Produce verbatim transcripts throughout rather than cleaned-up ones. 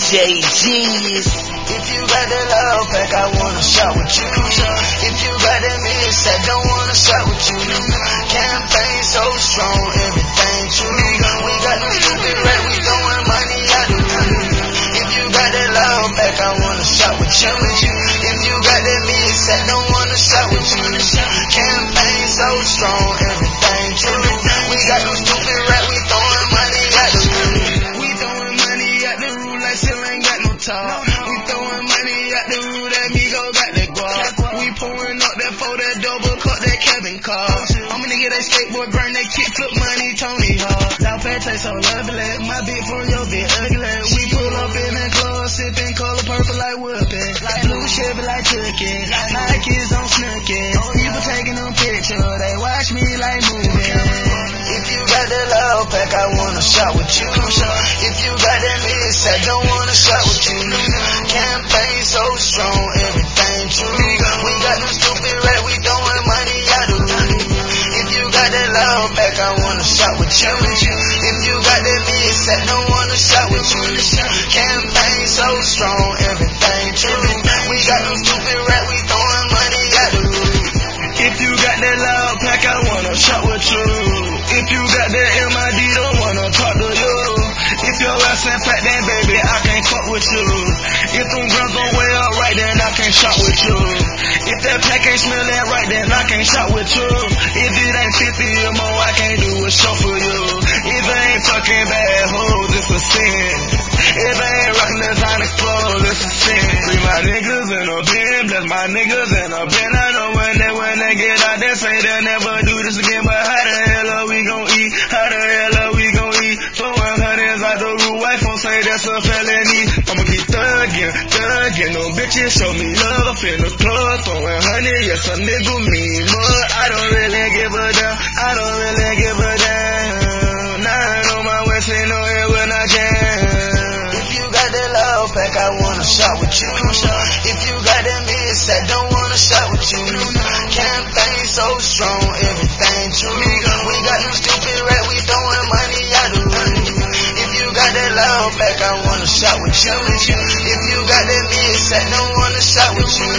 J Genius. If you got that love back, I wanna shop with you. If you got that miss, I don't wanna shop with you. Campaign so strong, everything true. We got no stupid rap, we throwing money out the roof. If you got that love back, I wanna shop with you. If you got that miss, I don't wanna shop with you. Campaign so strong, everything true. We got no stupid rap, we throwing money out the roof. We throwing money out the roof like still ain't got no talk. We throwing money out the roof, that Migo got that guap. We pouring up that for that double cup, that Kevin car. I'm a nigga that skateboard, burn that kick, flip money, Tony Hawk. South Pat taste so lovely, my bitch from your bitch ugly. We pull up in the club, sipping color purple like whoopin'. Like blue Chevy like Chucky, Nikes on snookin'. People taking them pictures, they watch me like moving. If you got that love back, I wanna shop with you. If you got that miss, I don't wanna shop with you. Campaign so strong, everything true. We got no stupid rap, we throwing money out the roof. If you got that love back, I wanna shop with you. If you got that miss, I don't wanna shop with you. Campaign so strong, everything true. We got no stupid rap, we throwing money out the roof. If you got that love pack, I wanna shop with you. If you got that M I D, don't wanna talk to you. If your ass ain't fat, then baby, I can't fuck with you. If them grams don't weigh up right, then I can't shop with you. If that pack ain't smelling right, then I can't shop with you. If it ain't fifty or more, I can't do a show for you. If it ain't fucking bad hoes, it's a sin. If I ain't rockin' the Sonic clothes, it's a sin. Free my niggas in a bin, bless my niggas in a bin. I know when they, when they get out, they say they'll never do this again. But how the hell are we gon' eat? How the hell are we gon' eat? Throwing hundreds out the roof, white folks say that's a felony. I'ma keep thuggin', thuggin', no bitches show me love up in the club. Throwing honey, yes a nigga mean mud. I don't really give a damn, I don't really give a damn. Nine on my waist, ain't no air when I jam. If you got that love back, I wanna shop with you. If you got that miss, I don't wanna shop with you. Campaign so strong, everything true. We got no stupid rap, we throwing money out the roof. If you got that love back, I wanna shop with you. If you got that miss, I don't wanna shop with you.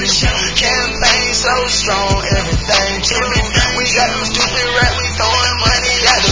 Campaign so strong, everything true. We got no stupid rap, we throwing money out the roof.